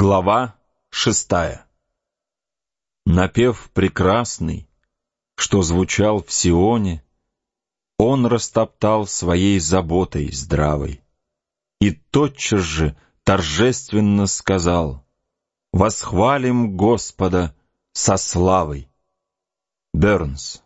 Глава 6. Напев прекрасный, что звучал в Сионе, он растоптал своей заботой здравой. И тотчас же торжественно сказал: «Восхвалим Господа со славой». Бернс.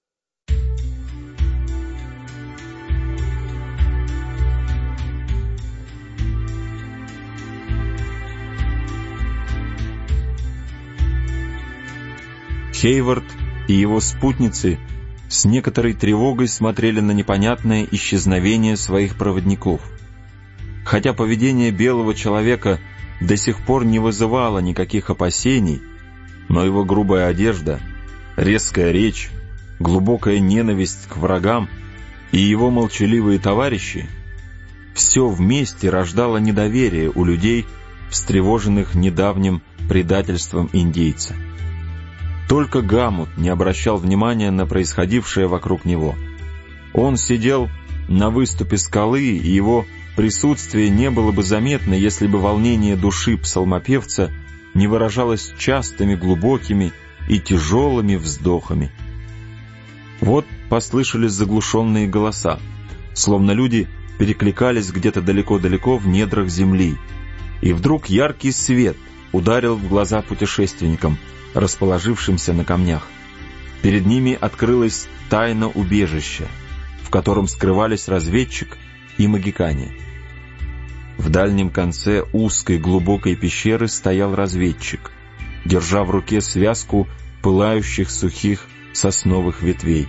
Хейвард и его спутницы с некоторой тревогой смотрели на непонятное исчезновение своих проводников. Хотя поведение белого человека до сих пор не вызывало никаких опасений, но его грубая одежда, резкая речь, глубокая ненависть к врагам и его молчаливые товарищи — все вместе рождало недоверие у людей, встревоженных недавним предательством индейца. Только Гамут не обращал внимания на происходившее вокруг него. Он сидел на выступе скалы, и его присутствие не было бы заметно, если бы волнение души псалмопевца не выражалось частыми, глубокими и тяжелыми вздохами. Вот послышались заглушенные голоса, словно люди перекликались где-то далеко-далеко в недрах земли, и вдруг яркий свет ударил в глаза путешественникам, расположившимся на камнях. Перед ними открылась тайна убежища, в котором скрывались разведчик и магикане. В дальнем конце узкой глубокой пещеры стоял разведчик, держа в руке связку пылающих сухих сосновых ветвей.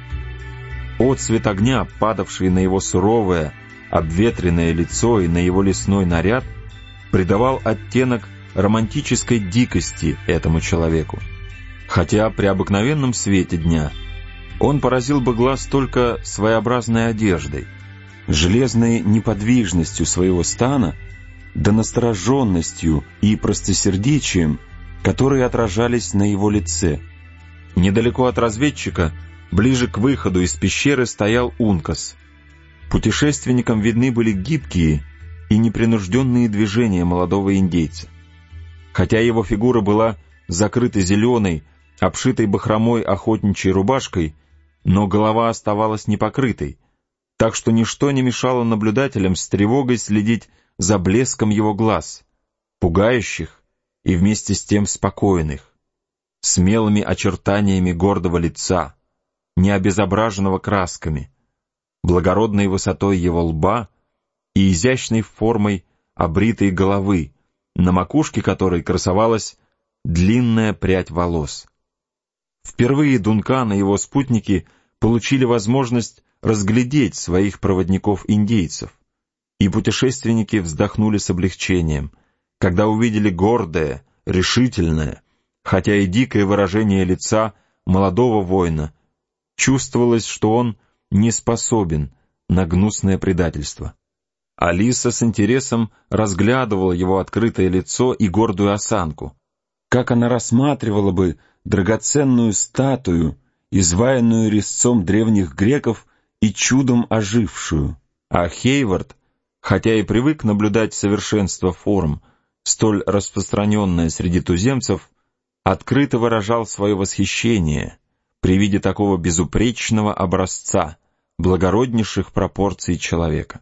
Отсвет огня, падавший на его суровое, обветренное лицо и на его лесной наряд, придавал оттенок романтической дикости этому человеку. Хотя при обыкновенном свете дня он поразил бы глаз только своеобразной одеждой, железной неподвижностью своего стана, да настороженностью и простосердечием, которые отражались на его лице. Недалеко от разведчика, ближе к выходу из пещеры, стоял Ункас. Путешественникам видны были гибкие и непринужденные движения молодого индейца. Хотя его фигура была закрыта зеленой, обшитой бахромой охотничьей рубашкой, но голова оставалась непокрытой, так что ничто не мешало наблюдателям с тревогой следить за блеском его глаз, пугающих и вместе с тем спокойных, смелыми очертаниями гордого лица, не обезображенного красками, благородной высотой его лба и изящной формой обритой головы, на макушке которой красовалась длинная прядь волос. Впервые Дункан и его спутники получили возможность разглядеть своих проводников-индейцев, и путешественники вздохнули с облегчением, когда увидели гордое, решительное, хотя и дикое выражение лица молодого воина. Чувствовалось, что он не способен на гнусное предательство. Алиса с интересом разглядывала его открытое лицо и гордую осанку, как она рассматривала бы драгоценную статую, изваянную резцом древних греков и чудом ожившую. А Хейвард, хотя и привык наблюдать совершенство форм, столь распространенное среди туземцев, открыто выражал свое восхищение при виде такого безупречного образца благороднейших пропорций человека.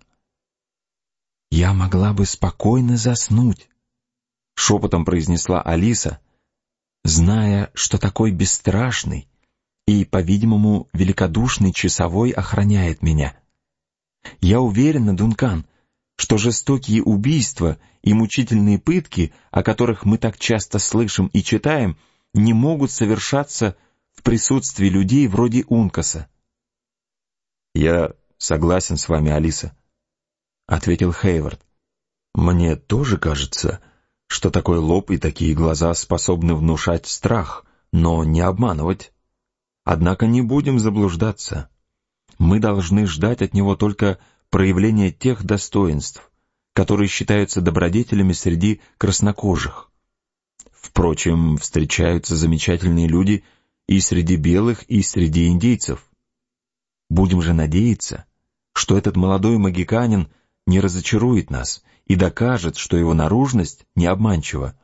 «Я могла бы спокойно заснуть», — шепотом произнесла Алиса, зная, что такой бесстрашный и, по-видимому, великодушный часовой охраняет меня. Я уверена, Дункан, что жестокие убийства и мучительные пытки, о которых мы так часто слышим и читаем, не могут совершаться в присутствии людей вроде Ункаса. «Я согласен с вами, Алиса», — ответил Хейвард. «Мне тоже кажется, что такой лоб и такие глаза способны внушать страх, но не обманывать. Однако не будем заблуждаться. Мы должны ждать от него только проявления тех достоинств, которые считаются добродетелями среди краснокожих. Впрочем, встречаются замечательные люди и среди белых, и среди индейцев. Будем же надеяться, что этот молодой магиканин не разочарует нас и докажет, что его наружность не обманчива,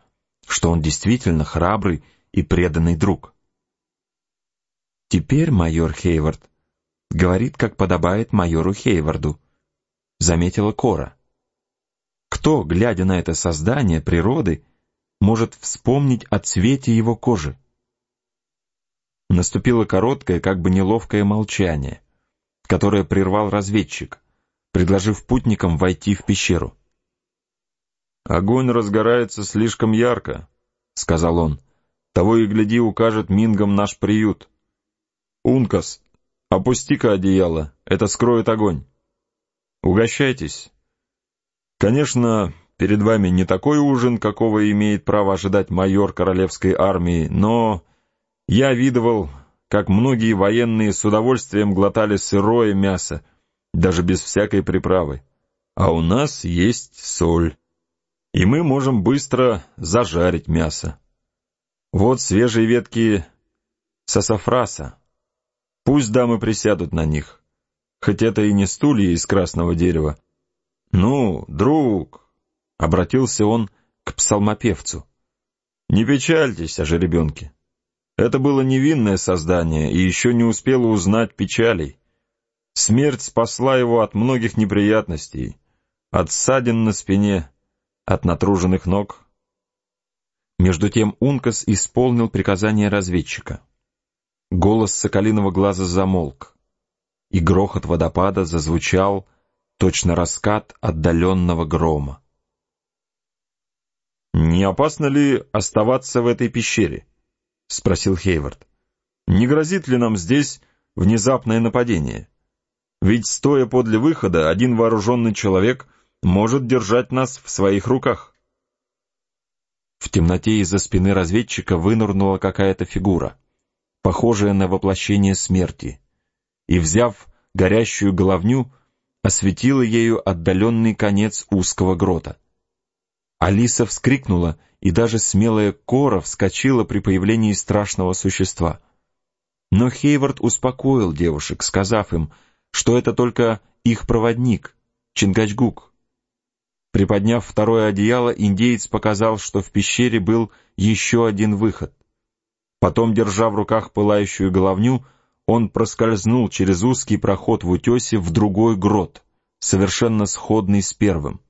что он действительно храбрый и преданный друг. «Теперь майор Хейвард говорит, как подобает майору Хейварду», — заметила Кора. «Кто, глядя на это создание природы, может вспомнить о цвете его кожи?» Наступило короткое, как бы неловкое молчание, которое прервал разведчик, предложив путникам войти в пещеру. «Огонь разгорается слишком ярко», — сказал он. «Того и гляди, укажет мингам наш приют. Ункас, опусти-ка одеяло, это скроет огонь. Угощайтесь. Конечно, перед вами не такой ужин, какого имеет право ожидать майор королевской армии, но я видывал, как многие военные с удовольствием глотали сырое мясо, даже без всякой приправы. А у нас есть соль, и мы можем быстро зажарить мясо. Вот свежие ветки сасафраса. Пусть дамы присядут на них, хоть это и не стулья из красного дерева. Ну, друг, — обратился он к псалмопевцу, — не печальтесь о жеребенке. Это было невинное создание и еще не успело узнать печалей. Смерть спасла его от многих неприятностей, от ссадин на спине, от натруженных ног. Между тем Ункас исполнил приказание разведчика. Голос соколиного глаза замолк, и грохот водопада зазвучал, точно раскат отдаленного грома. «Не опасно ли оставаться в этой пещере?» — спросил Хейвард. «Не грозит ли нам здесь внезапное нападение? Ведь, стоя подле выхода, один вооруженный человек может держать нас в своих руках». В темноте из-за спины разведчика вынырнула какая-то фигура, похожая на воплощение смерти, и, взяв горящую головню, осветила ею отдаленный конец узкого грота. Алиса вскрикнула, и даже смелая Кора вскочила при появлении страшного существа. Но Хейвард успокоил девушек, сказав им, что это только их проводник, Чингачгук. Приподняв второе одеяло, индеец показал, что в пещере был еще один выход. Потом, держа в руках пылающую головню, он проскользнул через узкий проход в утесе в другой грот, совершенно сходный с первым.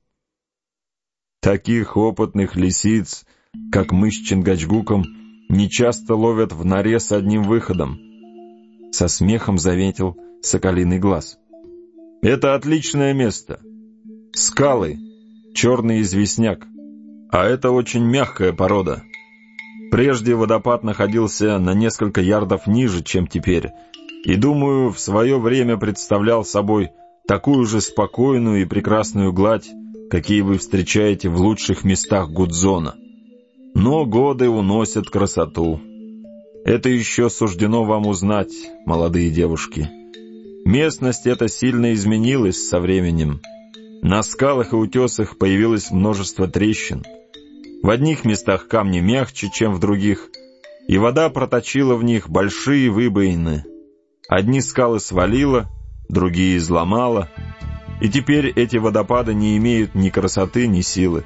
«Таких опытных лисиц, как мы с Чингачгуком, нечасто ловят в норе с одним выходом», — со смехом заметил соколиный глаз. «Это отличное место. Скалы, черный известняк, а это очень мягкая порода. Прежде водопад находился на несколько ярдов ниже, чем теперь, и, думаю, в свое время представлял собой такую же спокойную и прекрасную гладь, какие вы встречаете в лучших местах Гудзона. Но годы уносят красоту. Это еще суждено вам узнать, молодые девушки. Местность эта сильно изменилась со временем. На скалах и утесах появилось множество трещин. В одних местах камни мягче, чем в других, и вода проточила в них большие выбоины. Одни скалы свалила, другие изломала, и теперь эти водопады не имеют ни красоты, ни силы.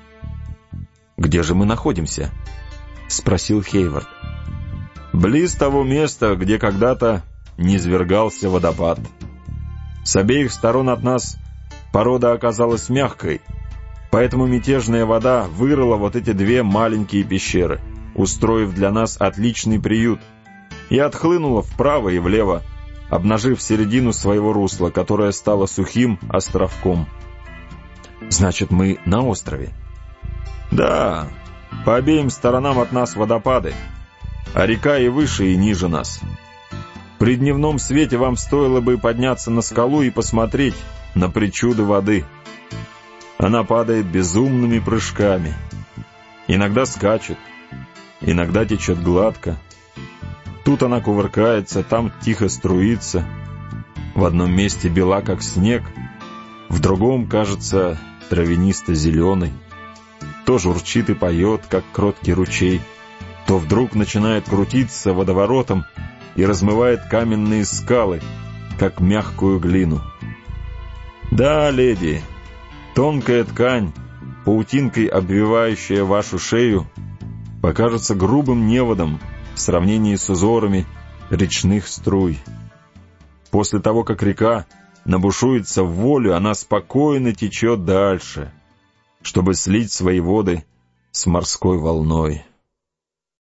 «Где же мы находимся?» — спросил Хейвард. «Близ того места, где когда-то низвергался водопад. С обеих сторон от нас порода оказалась мягкой, поэтому мятежная вода вырыла вот эти две маленькие пещеры, устроив для нас отличный приют, и отхлынула вправо и влево, обнажив середину своего русла, которое стало сухим островком». «Значит, мы на острове?» «Да, по обеим сторонам от нас водопады, а река и выше, и ниже нас. При дневном свете вам стоило бы подняться на скалу и посмотреть на причуды воды. Она падает безумными прыжками, иногда скачет, иногда течет гладко. Тут она кувыркается, там тихо струится. В одном месте бела, как снег, в другом, кажется, травянисто-зеленый. То журчит и поет, как кроткий ручей, то вдруг начинает крутиться водоворотом и размывает каменные скалы, как мягкую глину. Да, леди, тонкая ткань, паутинкой обвивающая вашу шею, покажется грубым неводом в сравнении с узорами речных струй. После того, как река набушуется в волю, она спокойно течет дальше, чтобы слить свои воды с морской волной.